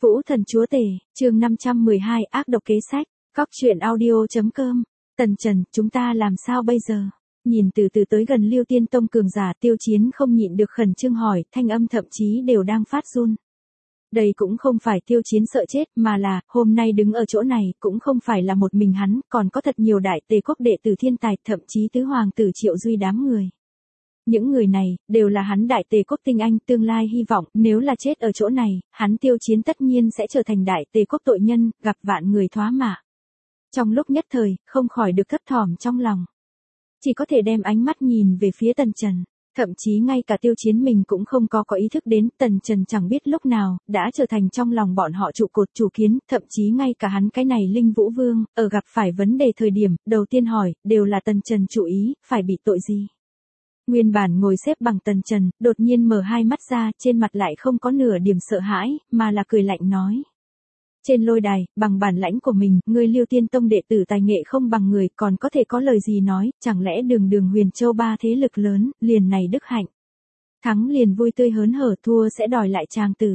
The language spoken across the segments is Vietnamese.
Vũ Thần Chúa Tể, chương 512 ác độc kế sách, Cóc truyện audio.com. Tần Trần, chúng ta làm sao bây giờ? Nhìn từ từ tới gần Lưu Tiên Tông cường giả, Tiêu Chiến không nhịn được khẩn trương hỏi, thanh âm thậm chí đều đang phát run. Đây cũng không phải Tiêu Chiến sợ chết, mà là, hôm nay đứng ở chỗ này, cũng không phải là một mình hắn, còn có thật nhiều đại tề quốc đệ tử thiên tài, thậm chí tứ hoàng tử Triệu Duy đám người. Những người này, đều là hắn đại tề quốc tinh anh, tương lai hy vọng, nếu là chết ở chỗ này, hắn Tiêu Chiến tất nhiên sẽ trở thành đại tề quốc tội nhân, gặp vạn người thoá mạ. Trong lúc nhất thời, không khỏi được thấp thỏm trong lòng. Chỉ có thể đem ánh mắt nhìn về phía Tần Trần. Thậm chí ngay cả Tiêu Chiến mình cũng không có ý thức đến, Tần Trần chẳng biết lúc nào, đã trở thành trong lòng bọn họ trụ cột chủ kiến, thậm chí ngay cả hắn cái này Linh Vũ Vương, ở gặp phải vấn đề thời điểm, đầu tiên hỏi, đều là Tần Trần chủ ý, phải bị tội gì. Nguyên bản ngồi xếp bằng Tần Trần, đột nhiên mở hai mắt ra, trên mặt lại không có nửa điểm sợ hãi, mà là cười lạnh nói. Trên lôi đài, bằng bản lãnh của mình, ngươi Lưu Tiên Tông đệ tử tài nghệ không bằng người, còn có thể có lời gì nói, chẳng lẽ đường Huyền Châu ba thế lực lớn, liền này đức hạnh. Thắng liền vui tươi hớn hở, thua sẽ đòi lại tràng tử.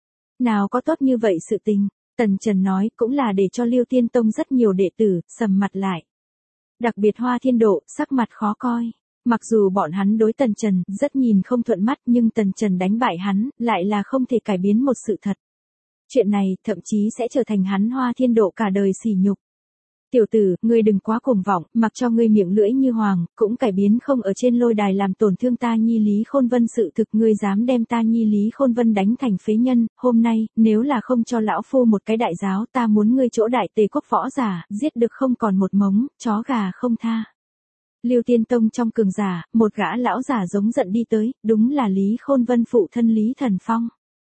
Nào có tốt như vậy sự tình, Tần Trần nói cũng là để cho Lưu Tiên Tông rất nhiều đệ tử, sầm mặt lại. Đặc biệt Hoa Thiên Độ, sắc mặt khó coi. Mặc dù bọn hắn đối Tần Trần rất nhìn không thuận mắt, nhưng Tần Trần đánh bại hắn, lại là không thể cải biến một sự thật. Chuyện này, thậm chí sẽ trở thành hắn Hoa Thiên Độ cả đời sỉ nhục. Tiểu tử, ngươi đừng quá cuồng vọng, mặc cho ngươi miệng lưỡi như hoàng, cũng cải biến không ở trên lôi đài làm tổn thương ta Nhi Lý Khôn Vân sự thực, ngươi dám đem ta Nhi Lý Khôn Vân đánh thành phế nhân, hôm nay, nếu là không cho lão phu một cái đại giáo, ta muốn ngươi chỗ đại tề quốc võ giả, giết được không còn một mống, chó gà không tha. Lưu Tiên Tông trong cường giả, một gã lão giả giống giận đi tới, đúng là Lý Khôn Vân phụ thân Lý Thần Phong.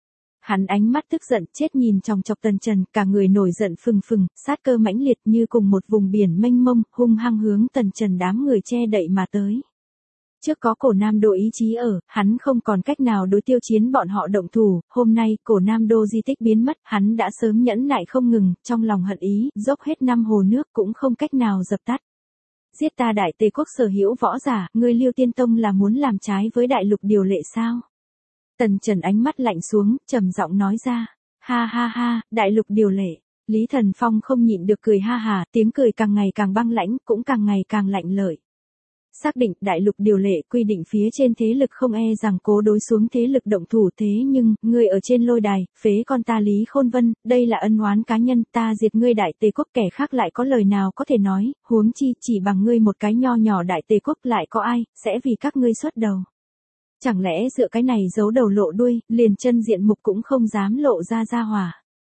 Hắn ánh mắt tức giận, chết nhìn chòng chọc Tần Trần, cả người nổi giận phừng phừng, sát cơ mãnh liệt như cùng một vùng biển mênh mông, hung hăng hướng Tần Trần đám người che đậy mà tới. Trước có Cổ Nam Đô ý chí ở, hắn không còn cách nào đối Tiêu Chiến bọn họ động thủ, hôm nay Cổ Nam Đô di tích biến mất, hắn đã sớm nhẫn nại không ngừng, trong lòng hận ý, dốc hết năm hồ nước cũng không cách nào dập tắt. Giết ta đại tề quốc sở hữu võ giả, ngươi Lưu Tiên Tông là muốn làm trái với đại lục điều lệ sao? Tần Trần ánh mắt lạnh xuống, trầm giọng nói ra. Ha ha ha, đại lục điều lệ. Lý Thần Phong không nhịn được cười ha hà, tiếng cười càng ngày càng băng lãnh, cũng càng ngày càng lạnh lợi. Xác định đại lục điều lệ quy định phía trên thế lực không e rằng cố đối xuống thế lực động thủ, thế nhưng, ngươi ở trên lôi đài, phế con ta Lý Khôn Vân, đây là ân oán cá nhân, ta diệt ngươi đại tề quốc, kẻ khác lại có lời nào có thể nói, huống chi chỉ bằng ngươi một cái nho nhỏ đại tề quốc lại có ai, sẽ vì các ngươi xuất đầu. Chẳng lẽ dựa cái này giấu đầu lộ đuôi, liền chân diện mục cũng không dám lộ ra hỏa.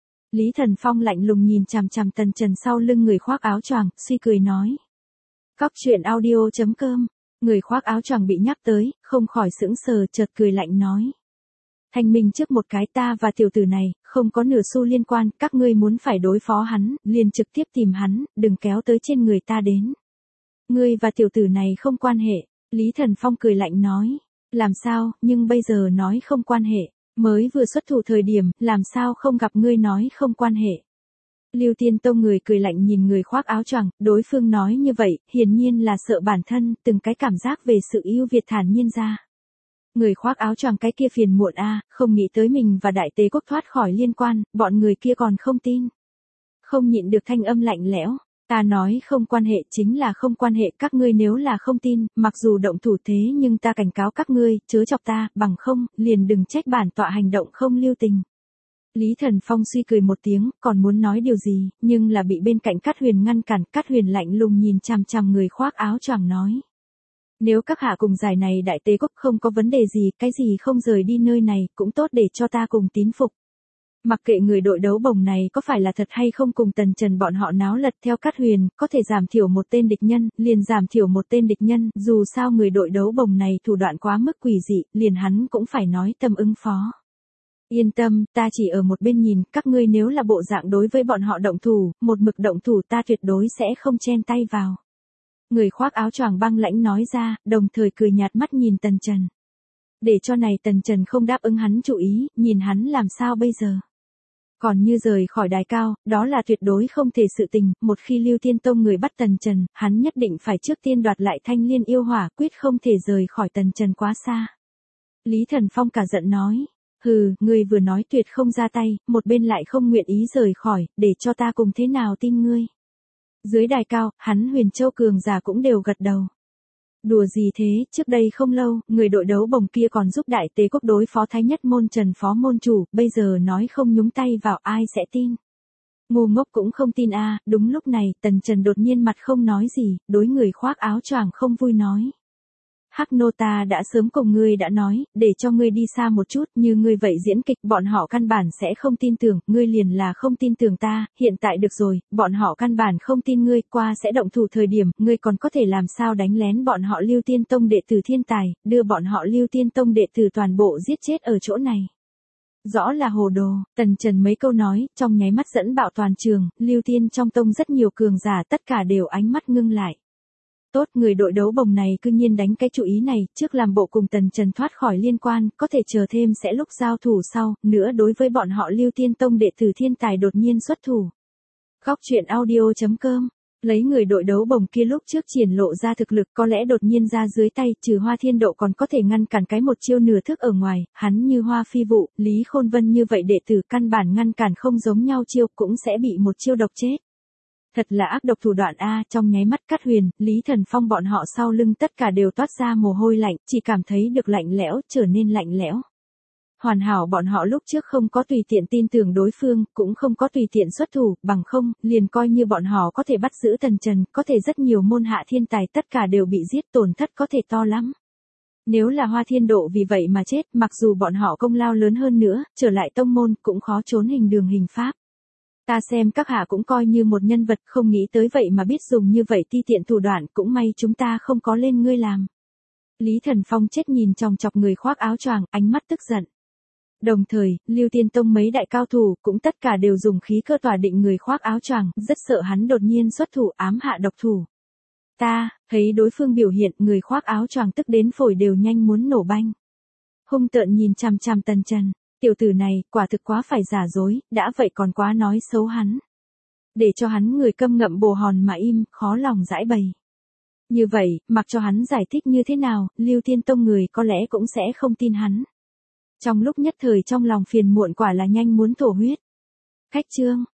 Lý Thần Phong lạnh lùng nhìn chằm chằm Tần Trần sau lưng người khoác áo choàng, suy cười nói. Cóc truyện audio.com, người khoác áo choàng bị nhắc tới, không khỏi sững sờ, chợt cười lạnh nói. Thanh minh trước một cái, ta và tiểu tử này, không có nửa xu liên quan, các ngươi muốn phải đối phó hắn, liền trực tiếp tìm hắn, đừng kéo tới trên người ta đến. Ngươi và tiểu tử này không quan hệ, Lý Thần Phong cười lạnh nói. Làm sao, nhưng bây giờ nói không quan hệ, mới vừa xuất thủ thời điểm, làm sao không gặp ngươi nói không quan hệ. Lưu Tiên Tông người cười lạnh nhìn người khoác áo choàng, đối phương nói như vậy, hiển nhiên là sợ bản thân, từng cái cảm giác về sự ưu việt thản nhiên ra. Người khoác áo choàng cái kia phiền muộn không nghĩ tới mình và đại tề quốc thoát khỏi liên quan, bọn người kia còn không tin. Không nhịn được thanh âm lạnh lẽo. Ta nói không quan hệ chính là không quan hệ, các ngươi nếu là không tin, mặc dù động thủ thế nhưng ta cảnh cáo các ngươi, chớ chọc ta, bằng không, liền đừng trách bản tọa hành động không lưu tình. Lý Thần Phong suy cười một tiếng, còn muốn nói điều gì, nhưng là bị bên cạnh Cát Huyền ngăn cản, Cát Huyền lạnh lùng nhìn chằm chằm người khoác áo choàng nói. Nếu các hạ cùng giải này đại tề quốc không có vấn đề gì, cái gì không rời đi nơi này, cũng tốt để cho ta cùng tín phục. Mặc kệ người đội đấu bổng này có phải là thật hay không cùng Tần Trần bọn họ náo lật theo Cát Huyền, có thể giảm thiểu một tên địch nhân, liền giảm thiểu một tên địch nhân, dù sao người đội đấu bổng này thủ đoạn quá mức quỷ dị, liền hắn cũng phải nói tâm ứng phó. Yên tâm, ta chỉ ở một bên nhìn, các ngươi nếu là bộ dạng đối với bọn họ động thủ, một mực động thủ ta tuyệt đối sẽ không chen tay vào. Người khoác áo choàng băng lãnh nói ra, đồng thời cười nhạt mắt nhìn Tần Trần. Để cho này Tần Trần không đáp ứng hắn chủ ý, nhìn hắn làm sao bây giờ. Còn như rời khỏi đài cao, đó là tuyệt đối không thể sự tình, một khi Lưu Tiên Tông người bắt Tần Trần, hắn nhất định phải trước tiên đoạt lại Thanh Liên yêu hỏa, quyết không thể rời khỏi Tần Trần quá xa. Lý Thần Phong cả giận nói, Hừ, ngươi vừa nói tuyệt không ra tay, một bên lại không nguyện ý rời khỏi, để cho ta cùng thế nào tin ngươi. Dưới đài cao, hắn Huyền Châu cường giả cũng đều gật đầu. Đùa gì thế, trước đây không lâu, người đội đấu bồng kia còn giúp Đại Tế Quốc đối phó Thái Nhất Môn Trần phó môn chủ, bây giờ nói không nhúng tay vào ai sẽ tin. Ngu ngốc cũng không tin a. Đúng lúc này, Tần Trần đột nhiên mặt không nói gì, đối người khoác áo choàng không vui nói. Hắc nô ta đã sớm cùng ngươi đã nói, để cho ngươi đi xa một chút, như ngươi vậy diễn kịch, bọn họ căn bản sẽ không tin tưởng, ngươi liền là không tin tưởng ta, hiện tại được rồi, bọn họ căn bản không tin ngươi, qua sẽ động thủ thời điểm, ngươi còn có thể làm sao đánh lén bọn họ Lưu Tiên Tông đệ tử thiên tài, đưa bọn họ Lưu Tiên Tông đệ tử toàn bộ giết chết ở chỗ này. Rõ là hồ đồ, Tần Trần mấy câu nói, trong nháy mắt dẫn bạo toàn trường, Lưu Tiên trong tông rất nhiều cường giả tất cả đều ánh mắt ngưng lại. Tốt, người đội đấu bồng này cư nhiên đánh cái chủ ý này, trước làm bộ cùng Tần Trần thoát khỏi liên quan, có thể chờ thêm sẽ lúc giao thủ sau, nữa đối với bọn họ Lưu Tiên Tông đệ tử thiên tài đột nhiên xuất thủ. Góc truyện audio.com, lấy người đội đấu bồng kia lúc trước triển lộ ra thực lực có lẽ đột nhiên ra dưới tay, trừ Hoa Thiên Độ còn có thể ngăn cản cái một chiêu nửa thức ở ngoài, hắn như Hoa Phi Vụ, Lý Khôn Vân như vậy đệ tử căn bản ngăn cản không giống nhau chiêu cũng sẽ bị một chiêu độc chết. Thật là ác độc thủ đoạn a, trong nháy mắt Cát Huyền, Lý Thần Phong bọn họ sau lưng tất cả đều toát ra mồ hôi lạnh, chỉ cảm thấy được lạnh lẽo, trở nên lạnh lẽo. Hoàn hảo bọn họ lúc trước không có tùy tiện tin tưởng đối phương, cũng không có tùy tiện xuất thủ, bằng không, liền coi như bọn họ có thể bắt giữ Tần Trần, có thể rất nhiều môn hạ thiên tài tất cả đều bị giết, tổn thất có thể to lắm. Nếu là Hoa Thiên Độ vì vậy mà chết, mặc dù bọn họ công lao lớn hơn nữa, trở lại tông môn cũng khó trốn hình đường hình pháp. Ta xem các hạ cũng coi như một nhân vật, không nghĩ tới vậy mà biết dùng như vậy ti tiện thủ đoạn, cũng may chúng ta không có lên ngươi làm. Lý Thần Phong chết nhìn chòng chọc người khoác áo choàng, ánh mắt tức giận. Đồng thời, Lưu Tiên Tông mấy đại cao thủ cũng tất cả đều dùng khí cơ tỏa định người khoác áo choàng, rất sợ hắn đột nhiên xuất thủ ám hạ độc thủ. Thấy đối phương biểu hiện, người khoác áo choàng tức đến phổi đều nhanh muốn nổ banh. Hung tợn nhìn chằm chằm Tần Trần. Tiểu tử này, quả thực quá phải giả dối, đã vậy còn quá nói xấu hắn. Để cho hắn người câm ngậm bồ hòn mà im, khó lòng giải bày. Như vậy, mặc cho hắn giải thích như thế nào, Lưu Tiên Tông người có lẽ cũng sẽ không tin hắn. Trong lúc nhất thời trong lòng phiền muộn quả là nhanh muốn thổ huyết. Khách chương.